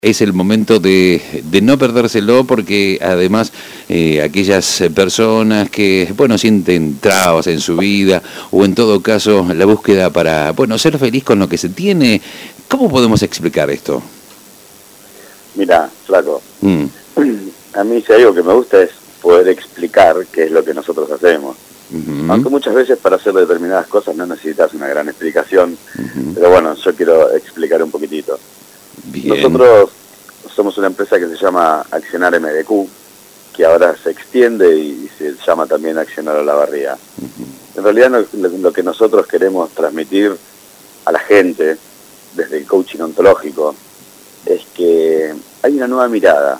Es el momento de no perdérselo porque además aquellas personas que, bueno, sienten trabas en su vida o en todo caso la búsqueda para, bueno, ser feliz con lo que se tiene, ¿cómo podemos explicar esto? Mira, flaco, a mí si hay algo que me gusta es poder explicar qué es lo que nosotros hacemos. Aunque muchas veces para hacer determinadas cosas no necesitas una gran explicación, pero bueno, yo quiero explicar un poquitito. Bien. Nosotros somos una empresa que se llama Accionar MDQ, que ahora se extiende y se llama también Accionar Olavarría. En realidad lo que nosotros queremos transmitir a la gente desde el coaching ontológico es que hay una nueva mirada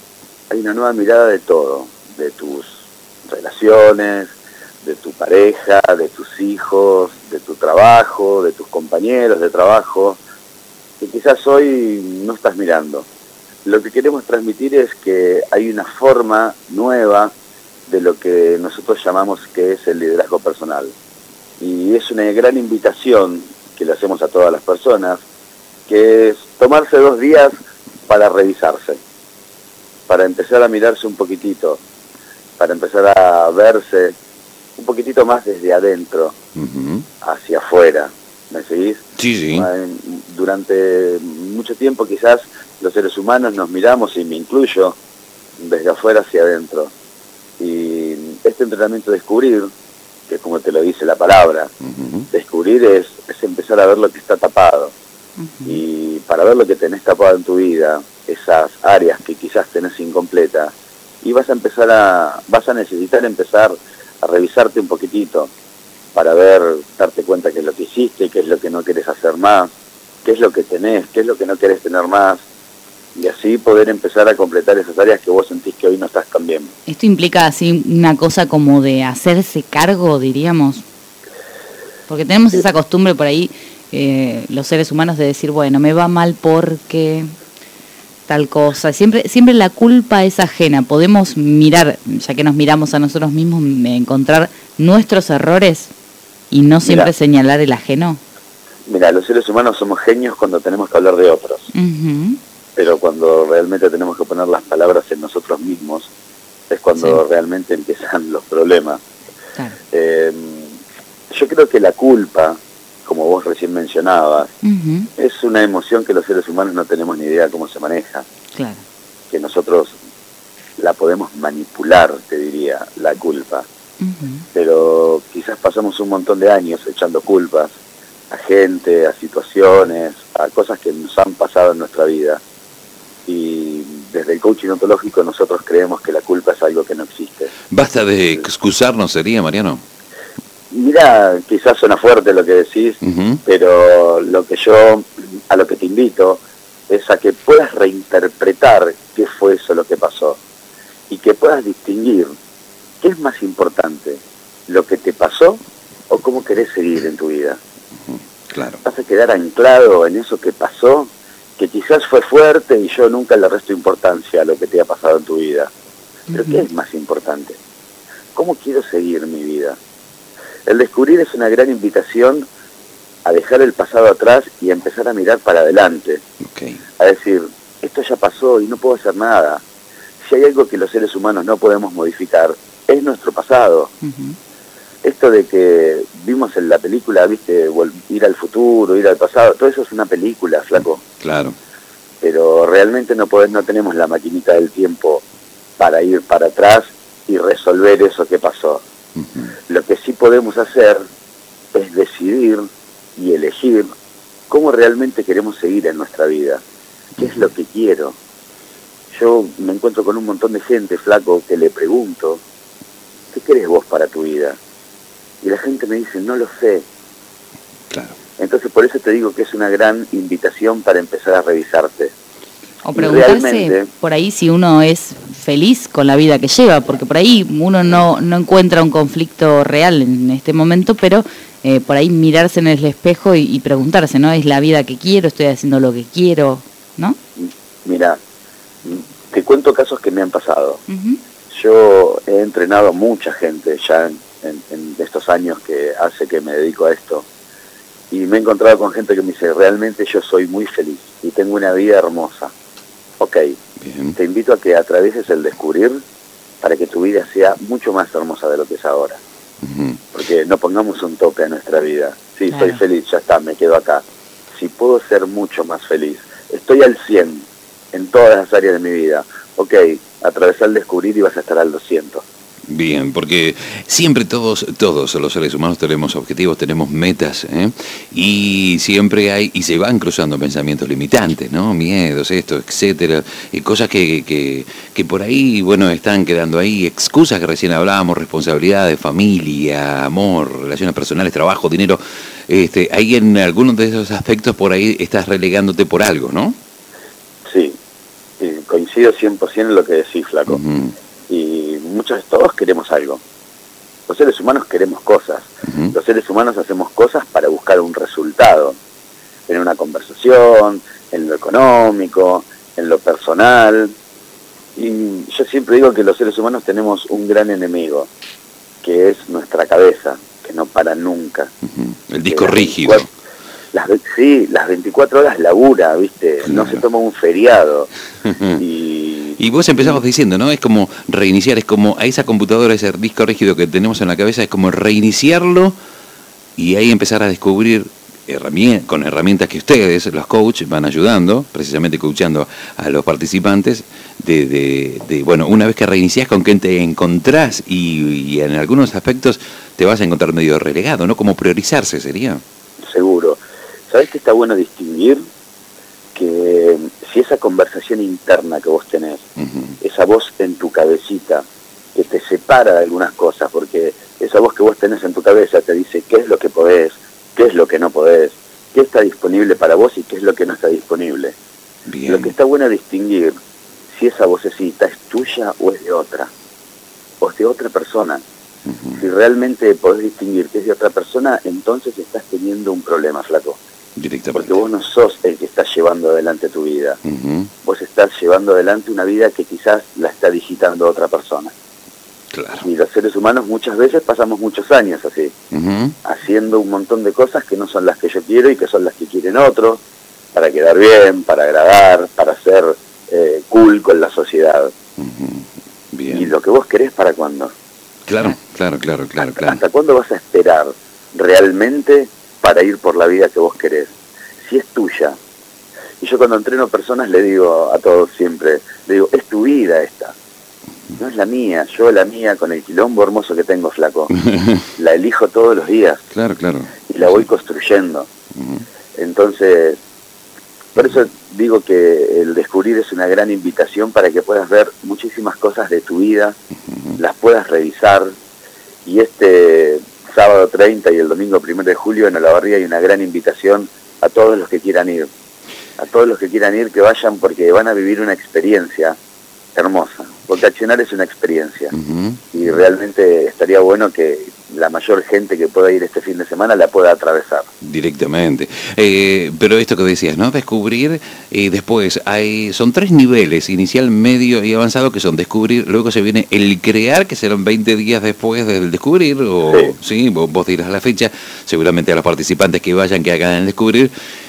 de todo, de tus relaciones, de tu pareja, de tus hijos, de tu trabajo, de tus compañeros de trabajo, que quizás hoy no estás mirando. Lo que queremos transmitir es que hay una forma nueva de lo que nosotros llamamos que es el liderazgo personal. Y es una gran invitación que le hacemos a todas las personas, que es tomarse 2 días para revisarse, para empezar a mirarse un poquitito, para empezar a verse un poquitito más desde adentro hacia afuera. ¿Me seguís? Sí, sí. Durante mucho tiempo quizás los seres humanos nos miramos, y me incluyo, desde afuera hacia adentro. Y este entrenamiento de descubrir, que como te lo dice la palabra, descubrir es empezar a ver lo que está tapado. Y para ver lo que tenés tapado en tu vida, esas áreas que quizás tenés incompleta, y vas a necesitar empezar a revisarte un poquitito para darte cuenta qué es lo que hiciste, qué es lo que no querés hacer más, qué es lo que tenés, qué es lo que no querés tener más, y así poder empezar a completar esas áreas que vos sentís que hoy no estás tan bien. ¿Esto implica así una cosa como de hacerse cargo, diríamos? Porque tenemos esa costumbre por ahí, los seres humanos, de decir, bueno, me va mal porque tal cosa. Siempre la culpa es ajena. Podemos mirar, ya que nos miramos a nosotros mismos, encontrar nuestros errores y no siempre señalar el ajeno. Mira, los seres humanos somos genios cuando tenemos que hablar de otros. Pero cuando realmente tenemos que poner las palabras en nosotros mismos, es cuando realmente empiezan los problemas. Claro. Yo creo que la culpa, como vos recién mencionabas, es una emoción que los seres humanos no tenemos ni idea cómo se maneja. Claro. Que nosotros la podemos manipular, te diría, la culpa. Pero quizás pasamos un montón de años echando culpas a gente, a situaciones, a cosas que nos han pasado en nuestra vida. Y desde el coaching ontológico nosotros creemos que la culpa es algo que no existe. Basta de excusarnos, sería, Mariano. Mira, quizás suena fuerte lo que decís, pero a lo que te invito es a que puedas reinterpretar qué fue eso lo que pasó y que puedas distinguir qué es más importante, lo que te pasó o cómo querés seguir en tu vida. Claro. Vas a quedar anclado en eso que pasó, que quizás fue fuerte y yo nunca le resto importancia a lo que te ha pasado en tu vida. Pero ¿qué es más importante? ¿Cómo quiero seguir mi vida? El descubrir es una gran invitación a dejar el pasado atrás y a empezar a mirar para adelante. A decir, esto ya pasó y no puedo hacer nada. Si hay algo que los seres humanos no podemos modificar, es nuestro pasado. Esto de que vimos en la película, viste, ir al futuro, ir al pasado, todo eso es una película, flaco. Claro. Pero realmente no tenemos la maquinita del tiempo para ir para atrás y resolver eso que pasó. Lo que sí podemos hacer es decidir y elegir cómo realmente queremos seguir en nuestra vida. ¿Qué es lo que quiero? Yo me encuentro con un montón de gente, flaco, que le pregunto, ¿qué querés vos para tu vida? Y la gente me dice, no lo sé. Claro. Entonces por eso te digo que es una gran invitación para empezar a revisarte. O preguntarse por ahí si uno es feliz con la vida que lleva, porque por ahí uno no encuentra un conflicto real en este momento, pero por ahí mirarse en el espejo y preguntarse, ¿no? ¿Es la vida que quiero? ¿Estoy haciendo lo que quiero? ¿No? Mira, te cuento casos que me han pasado. Yo he entrenado a mucha gente ya en estos años que hace que me dedico a esto, y me he encontrado con gente que me dice, realmente yo soy muy feliz y tengo una vida hermosa. Ok, bien. Te invito a que atravieses el descubrir para que tu vida sea mucho más hermosa de lo que es ahora. Porque no pongamos un tope a nuestra vida. Sí, claro. Soy feliz, ya está, me quedo acá. Si puedo ser mucho más feliz, estoy al 100 en todas las áreas de mi vida. Ok, atravesar el descubrir y vas a estar al 200. Bien, porque siempre todos los seres humanos tenemos objetivos, tenemos metas, y siempre hay, y se van cruzando pensamientos limitantes, ¿no? Miedos, esto, etcétera, y cosas que por ahí, bueno, están quedando ahí, excusas que recién hablábamos, responsabilidades, familia, amor, relaciones personales, trabajo, dinero, ahí en algunos de esos aspectos por ahí estás relegándote por algo, ¿no? Sí, coincido 100% en lo que decís, flaco. Y todos queremos algo. Los seres humanos queremos cosas. Los seres humanos hacemos cosas para buscar un resultado. En una conversación, en lo económico, en lo personal. Y yo siempre digo que los seres humanos tenemos un gran enemigo, que es nuestra cabeza, que no para nunca. El disco rígido. Las 24 horas labura, ¿viste? Claro. No se toma un feriado. Y vos empezabas diciendo, ¿no? Es como reiniciar, es como a esa computadora, ese disco rígido que tenemos en la cabeza, es como reiniciarlo y ahí empezar a descubrir con herramientas que ustedes, los coaches, van ayudando, precisamente coachando a los participantes, bueno, una vez que reiniciás, con qué te encontrás y en algunos aspectos te vas a encontrar medio relegado, ¿no? Como priorizarse sería. Seguro. ¿Sabés que está bueno distinguir? Que si esa conversación interna que vos tenés, esa voz en tu cabecita, que te separa de algunas cosas, porque esa voz que vos tenés en tu cabeza te dice qué es lo que podés, qué es lo que no podés, qué está disponible para vos y qué es lo que no está disponible. Bien. Lo que está bueno es distinguir si esa vocecita es tuya o es de otra, o es de otra persona. Si realmente podés distinguir que es de otra persona, entonces estás teniendo un problema, flaco. Porque vos no sos el que está llevando adelante tu vida. Vos estás llevando adelante una vida que quizás la está digitando otra persona. Claro. Y los seres humanos muchas veces pasamos muchos años así, haciendo un montón de cosas que no son las que yo quiero y que son las que quieren otros, para quedar bien, para agradar, para ser cool con la sociedad. Bien. Y lo que vos querés, ¿para cuándo? Claro. ¿Hasta cuándo vas a esperar realmente para ir por la vida que vos querés? Si es tuya. Y yo cuando entreno personas le digo a todos siempre, le digo, es tu vida esta, no es la mía. Yo la mía, con el quilombo hermoso que tengo, flaco, la elijo todos los días. Claro. Y la voy construyendo. Entonces, por eso digo que el descubrir es una gran invitación para que puedas ver muchísimas cosas de tu vida, las puedas revisar, y este sábado 30 y el domingo 1 de julio en Olavarría hay una gran invitación a todos los que quieran ir. A todos los que quieran ir, que vayan, porque van a vivir una experiencia hermosa. Porque accionar es una experiencia. Y realmente estaría bueno que la mayor gente que pueda ir este fin de semana la pueda atravesar. Directamente. Pero esto que decías, ¿no? Descubrir, después son 3 niveles, inicial, medio y avanzado, que son descubrir, luego se viene el crear, que serán 20 días después del descubrir, o sí, vos dirás la fecha, seguramente a los participantes que vayan, que hagan el descubrir,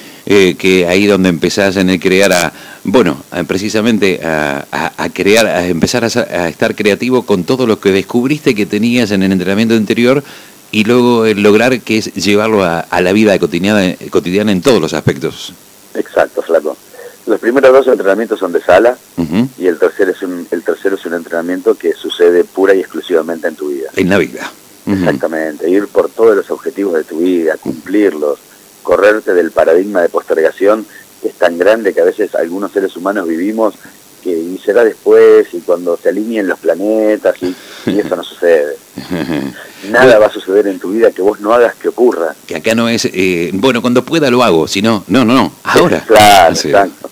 que ahí donde empezás en el crear precisamente a crear, a empezar a estar creativo con todo lo que descubriste que tenías en el entrenamiento anterior, y luego el lograr que es llevarlo a la vida cotidiana en todos los aspectos. Exacto, flaco. Los primeros 2 entrenamientos son de sala, y el tercero es un entrenamiento que sucede pura y exclusivamente en tu vida. En la vida. Exactamente, ir por todos los objetivos de tu vida, cumplirlos, correrte del paradigma de postergación que es tan grande que a veces algunos seres humanos vivimos, que y será después, y cuando se alineen los planetas, y eso no sucede. Nada va a suceder en tu vida que vos no hagas que ocurra. Que acá no es, cuando pueda lo hago, si no, ahora. Claro, exacto.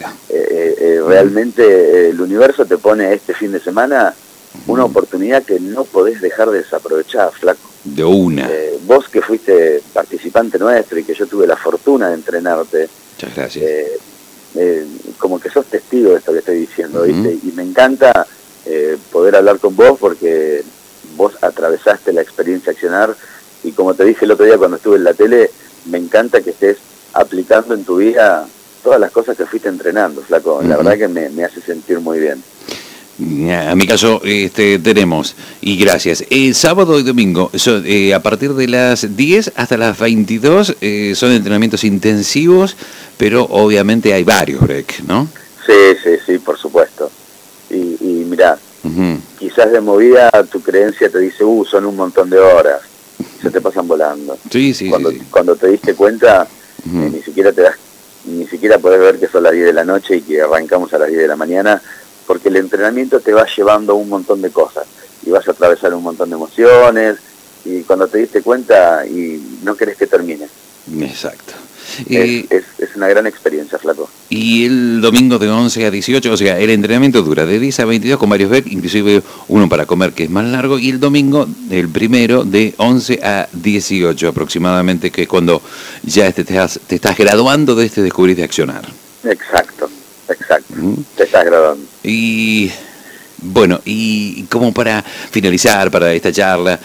Realmente el universo te pone este fin de semana una oportunidad que no podés dejar de desaprovechar, flaco. De una. Vos que fuiste participante nuestro y que yo tuve la fortuna de entrenarte. Muchas gracias. Como que sos testigo de esto que estoy diciendo, ¿viste? Y me encanta poder hablar con vos, porque vos atravesaste la experiencia Accionar, y como te dije el otro día cuando estuve en la tele, me encanta que estés aplicando en tu vida todas las cosas que fuiste entrenando, flaco. La verdad que me hace sentir muy bien. A mi caso tenemos, y gracias, sábado y domingo, a partir de las 10 hasta las 22 son entrenamientos intensivos, pero obviamente hay varios break, ¿no? Sí, por supuesto. Y mirá, quizás de movida tu creencia te dice, son un montón de horas, se te pasan volando. Sí. Cuando te diste cuenta, ni siquiera podés ver que son las 10 de la noche y que arrancamos a las 10 de la mañana, porque el entrenamiento te va llevando a un montón de cosas y vas a atravesar un montón de emociones y cuando te diste cuenta y no querés que termine. Exacto. Es una gran experiencia, flaco. Y el domingo de 11 a 18, o sea, el entrenamiento dura de 10 a 22 con varios breaks, inclusive uno para comer que es más largo, y el domingo, el primero, de 11 a 18 aproximadamente, que es cuando ya te estás graduando de Descubrir de Accionar. Exacto. Te estás graduando. Y bueno, y como para finalizar para esta charla,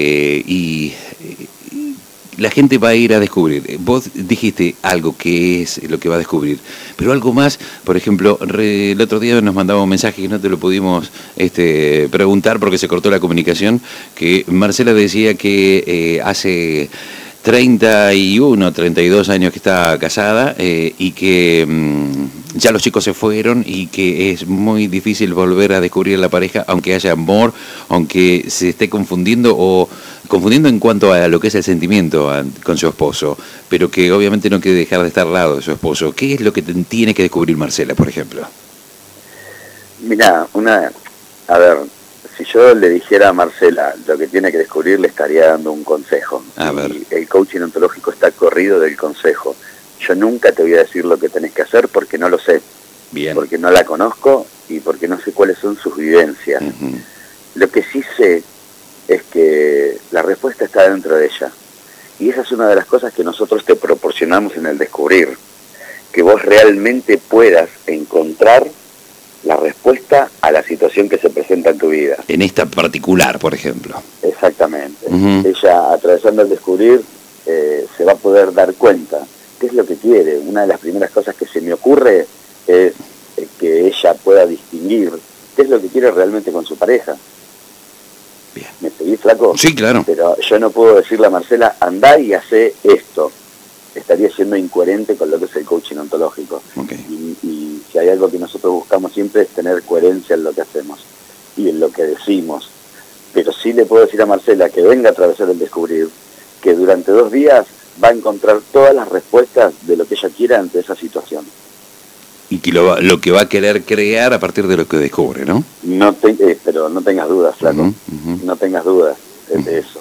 y la gente va a ir a descubrir. Vos dijiste algo que es lo que va a descubrir, pero algo más, por ejemplo, el otro día nos mandaba un mensaje que no te lo pudimos preguntar porque se cortó la comunicación, que Marcela decía que hace 31, 32 años que está casada y que ya los chicos se fueron y que es muy difícil volver a descubrir a la pareja, aunque haya amor, aunque se esté confundiendo en cuanto a lo que es el sentimiento con su esposo, pero que obviamente no quiere dejar de estar al lado de su esposo. ¿Qué es lo que tiene que descubrir Marcela, por ejemplo? Mirá, a ver, si yo le dijera a Marcela lo que tiene que descubrir, le estaría dando un consejo. A ver. El coaching ontológico está corrido del consejo. Yo nunca te voy a decir lo que tenés que hacer porque no lo sé. Bien. Porque no la conozco y porque no sé cuáles son sus vivencias. Lo que sí sé es que la respuesta está dentro de ella. Y esa es una de las cosas que nosotros te proporcionamos en el descubrir. Que vos realmente puedas encontrar la respuesta a la situación que se presenta en tu vida. En esta particular, por ejemplo. Exactamente. Ella, atravesando el descubrir, se va a poder dar cuenta qué es lo que quiere. Una de las primeras cosas que se me ocurre es que ella pueda distinguir qué es lo que quiere realmente con su pareja. Bien. ¿Me seguís, flaco? Sí, claro. Pero yo no puedo decirle a Marcela, andá y hacé esto. Estaría siendo incoherente con lo que es el coaching ontológico. Okay. Y si hay algo que nosotros buscamos siempre es tener coherencia en lo que hacemos y en lo que decimos. Pero sí le puedo decir a Marcela que venga a atravesar el descubrir, que durante 2 días va a encontrar todas las respuestas de lo que ella quiera ante esa situación. Y que lo que va a querer crear a partir de lo que descubre, ¿no? Pero no tengas dudas, flaco. No tengas dudas de eso.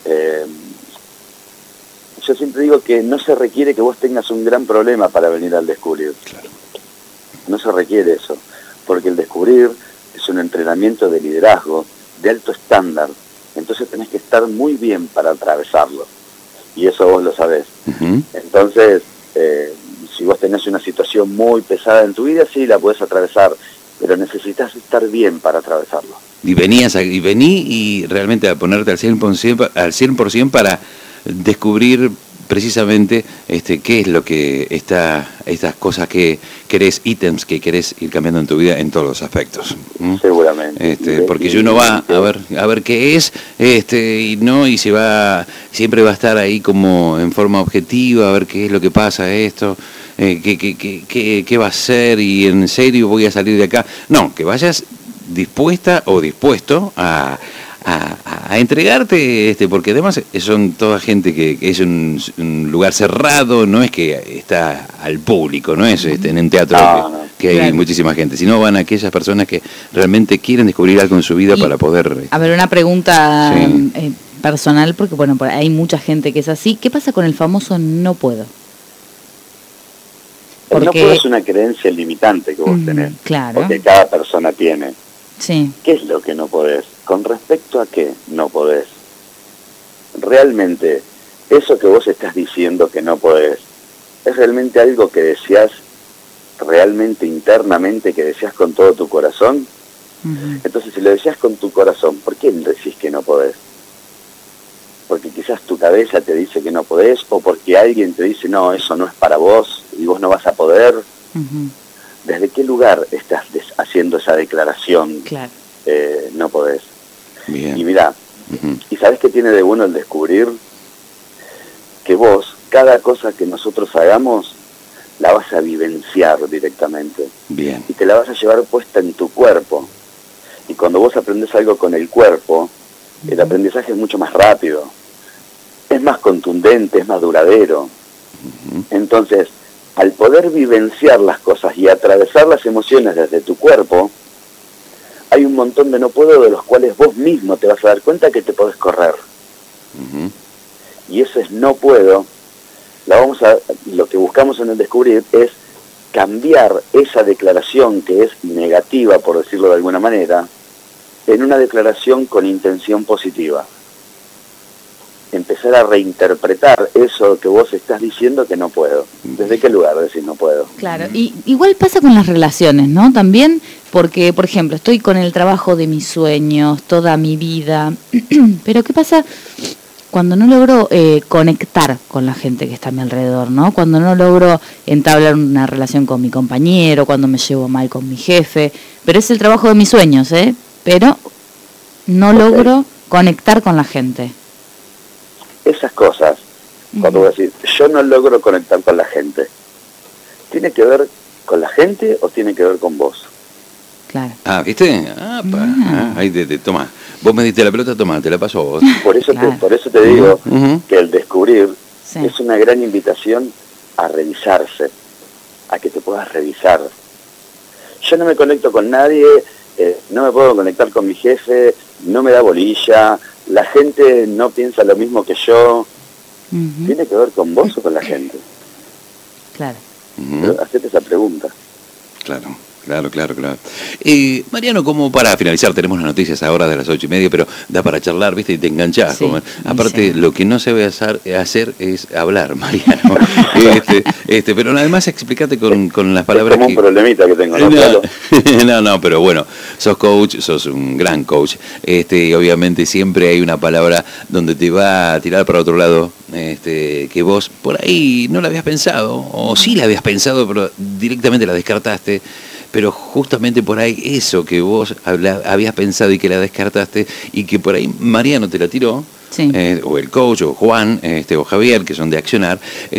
Yo siempre digo que no se requiere que vos tengas un gran problema para venir al descubrir. Claro. No se requiere eso, porque el descubrir es un entrenamiento de liderazgo de alto estándar, entonces tenés que estar muy bien para atravesarlo, y eso vos lo sabés. Entonces, si vos tenés una situación muy pesada en tu vida, sí, la podés atravesar, pero necesitas estar bien para atravesarlo. Y vení y realmente a ponerte al 100% para descubrir precisamente qué es lo que estas cosas que querés, ítems que querés ir cambiando en tu vida en todos los aspectos. Seguramente. Porque si uno va a ver qué es, y siempre va a estar ahí como en forma objetiva, a ver qué es lo que pasa esto, qué va a ser, y en serio voy a salir de acá. No, que vayas dispuesta o dispuesto a entregarte, porque además son toda gente que es un lugar cerrado, no es que está al público, no es en un teatro que hay muchísima gente, sino van aquellas personas que realmente quieren descubrir algo en su vida para poder... A ver, una pregunta personal, porque bueno, hay mucha gente que es así. ¿Qué pasa con el famoso no puedo? El no puedo es una creencia limitante que vos tenés, claro. Porque cada persona tiene. Sí. ¿Qué es lo que no podés? ¿Con respecto a qué no podés? Realmente, eso que vos estás diciendo que no podés, ¿es realmente algo que deseás realmente internamente, que deseás con todo tu corazón? Entonces, si lo deseás con tu corazón, ¿por qué decís que no podés? porque quizás tu cabeza te dice que no podés, o porque alguien te dice, no, eso no es para vos, y vos no vas a poder. ¿Desde qué lugar estás haciendo esa declaración? Claro. No podés. Bien. Y mirá, ¿y sabés qué tiene de bueno el descubrir? Que vos, cada cosa que nosotros hagamos, la vas a vivenciar directamente. Bien. Y te la vas a llevar puesta en tu cuerpo. Y cuando vos aprendés algo con el cuerpo, el aprendizaje es mucho más rápido, es más contundente, es más duradero. Entonces, al poder vivenciar las cosas y atravesar las emociones desde tu cuerpo, hay un montón de no puedo de los cuales vos mismo te vas a dar cuenta que te podés correr. Y ese es no puedo, lo que buscamos en el descubrir es cambiar esa declaración que es negativa, por decirlo de alguna manera, en una declaración con intención positiva. Empezar a reinterpretar eso que vos estás diciendo que no puedo. ¿Desde qué lugar decir no puedo? Claro, y igual pasa con las relaciones, ¿no? También porque, por ejemplo, estoy con el trabajo de mis sueños, toda mi vida, pero ¿qué pasa cuando no logro conectar con la gente que está a mi alrededor, ¿no? Cuando no logro entablar una relación con mi compañero, cuando me llevo mal con mi jefe, pero es el trabajo de mis sueños, pero no logro conectar con la gente. Esas cosas, cuando voy a decir, yo no logro conectar con la gente, ¿tiene que ver con la gente o tiene que ver con vos? Claro. Ah, ¿viste? Ahí toma. Vos me diste la pelota, toma, te la paso a vos. Por eso te digo que el descubrir es una gran invitación a revisarse, a que te puedas revisar. Yo no me conecto con nadie, no me puedo conectar con mi jefe, no me da bolilla, la gente no piensa lo mismo que yo. ¿Tiene que ver con vos o con la gente? Claro. Pero hacete esa pregunta. Claro. Mariano, como para finalizar, tenemos las noticias ahora de las 8:30, pero da para charlar, ¿viste? Y te enganchás. Sí, aparte, lo que no se debe hacer es hablar, Mariano. Pero además explícate con las palabras. Es como un problemita que tengo, ¿no? No, pero bueno, sos coach, sos un gran coach. Obviamente siempre hay una palabra donde te va a tirar para otro lado, que vos por ahí no la habías pensado, o sí la habías pensado, pero directamente la descartaste. Pero justamente por ahí eso que vos habías pensado y que la descartaste y que por ahí Mariano te la tiró, o el coach, o Juan, o Javier, que son de Accionar,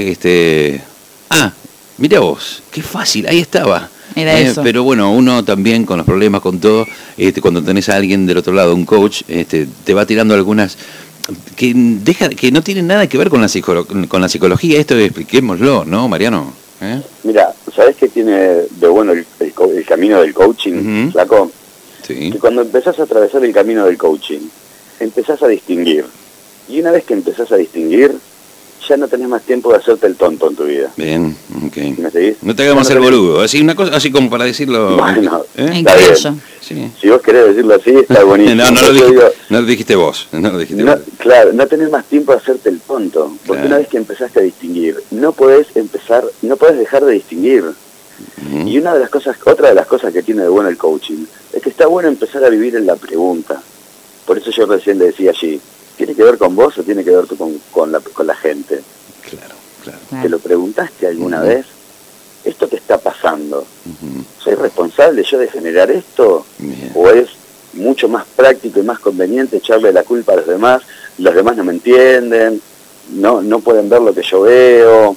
mirá vos, qué fácil, ahí estaba. Era eso. Pero bueno, uno también con los problemas, con todo, cuando tenés a alguien del otro lado, un coach, te va tirando algunas que no tienen nada que ver con la psicología. Esto expliquémoslo, ¿no, Mariano? Mira, ¿sabés qué tiene de bueno el camino del coaching, Flaco? Sí. Que cuando empezás a atravesar el camino del coaching, empezás a distinguir. Y una vez que empezás a distinguir, ya no tenés más tiempo de hacerte el tonto en tu vida. Bien, ok. ¿Me seguís? No te hagamos el boludo, así una cosa, así como para decirlo. Bueno, está bien. Sí. Si vos querés decirlo así, está buenísimo. No lo dijiste vos. Claro, no tenés más tiempo de hacerte el tonto, porque una vez que empezaste a distinguir, no podés dejar de distinguir. Y otra de las cosas que tiene de bueno el coaching, es que está bueno empezar a vivir en la pregunta. Por eso yo recién le decía allí, ¿tiene que ver con vos o tiene que ver con la gente? Claro. ¿Te lo preguntaste alguna vez? ¿Esto que está pasando? ¿Soy responsable yo de generar esto? ¿O es mucho más práctico y más conveniente echarle la culpa a los demás no me entienden, no pueden ver lo que yo veo?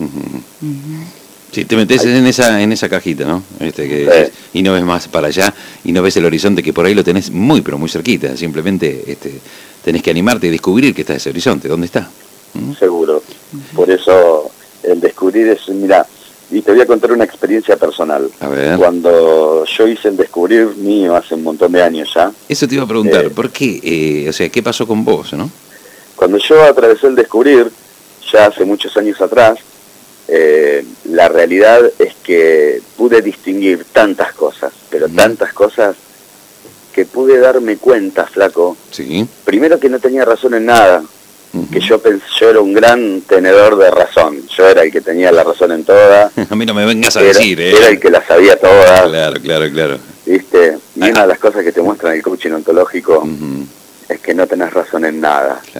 Sí, te metes en esa cajita, ¿no? Y no ves más para allá, y no ves el horizonte que por ahí lo tenés muy, pero muy cerquita. Simplemente tenés que animarte y descubrir que está ese horizonte. ¿Dónde está? Seguro. Por eso el descubrir es, mira, y te voy a contar una experiencia personal. A ver. Cuando yo hice el descubrir mío hace un montón de años ya. Eso te iba a preguntar, ¿por qué? ¿Qué pasó con vos, no? Cuando yo atravesé el descubrir, ya hace muchos años atrás, la realidad es que pude distinguir tantas cosas, pero tantas cosas, que pude darme cuenta, Flaco. Sí. Primero que no tenía razón en nada. Que yo era un gran tenedor de razón. Yo era el que tenía la razón en toda. A mí no me vengas a decir, Era el que la sabía toda. Claro. ¿Viste? Y una de las cosas que te muestran el coaching ontológico es que no tenés razón en nada. Claro.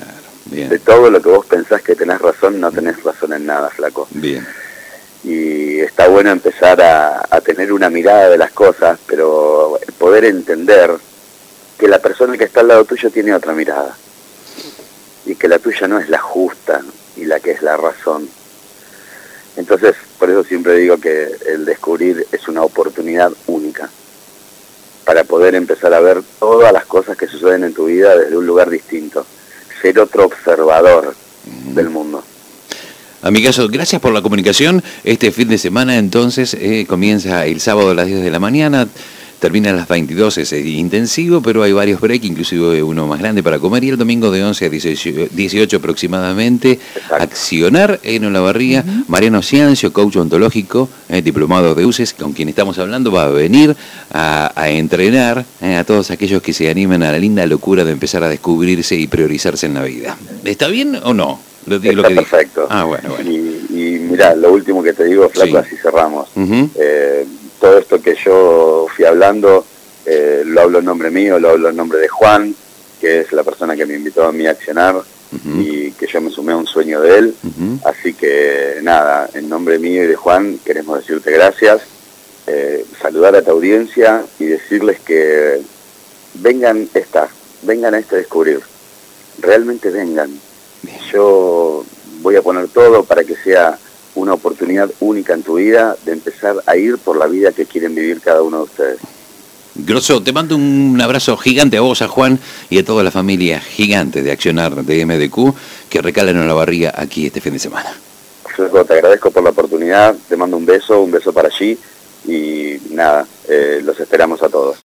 Bien. De todo lo que vos pensás que tenés razón, no tenés razón en nada, flaco. Bien. Y está bueno empezar a tener una mirada de las cosas, pero poder entender que la persona que está al lado tuyo tiene otra mirada. Y que la tuya no es la justa y la que es la razón. Entonces, por eso siempre digo que el descubrir es una oportunidad única para poder empezar a ver todas las cosas que suceden en tu vida desde un lugar distinto. Ser otro observador del mundo. Amigazo, gracias por la comunicación. Este fin de semana entonces comienza el sábado a las 10 de la mañana, termina a las 22, es intensivo, pero hay varios breaks, inclusive uno más grande para comer, y el domingo de 11 a 18 aproximadamente. Exacto. Accionar en Olavarría. Mariano Ciancio, coach ontológico, diplomado de UCES, con quien estamos hablando, va a venir a entrenar a todos aquellos que se animen a la linda locura de empezar a descubrirse y priorizarse en la vida. ¿Está bien o no? Lo que Está dije. perfecto. Ah, bueno. Y mirá, lo último que te digo, flaco, Sí. así cerramos. Uh-huh. Todo esto que yo fui hablando, lo hablo en nombre mío, lo hablo en nombre de Juan, que es la persona que me invitó a mí a accionar, y que yo me sumé a un sueño de él. Así que nada, en nombre mío y de Juan queremos decirte gracias, saludar a tu audiencia y decirles que vengan a este descubrir, realmente vengan. Yo voy a poner todo para que sea una oportunidad única en tu vida de empezar a ir por la vida que quieren vivir cada uno de ustedes. Grosso, te mando un abrazo gigante a vos, a Juan y a toda la familia gigante de Accionar de MDQ que recalan en Olavarría aquí este fin de semana. Flaco, te agradezco por la oportunidad, te mando un beso para allí y nada, los esperamos a todos.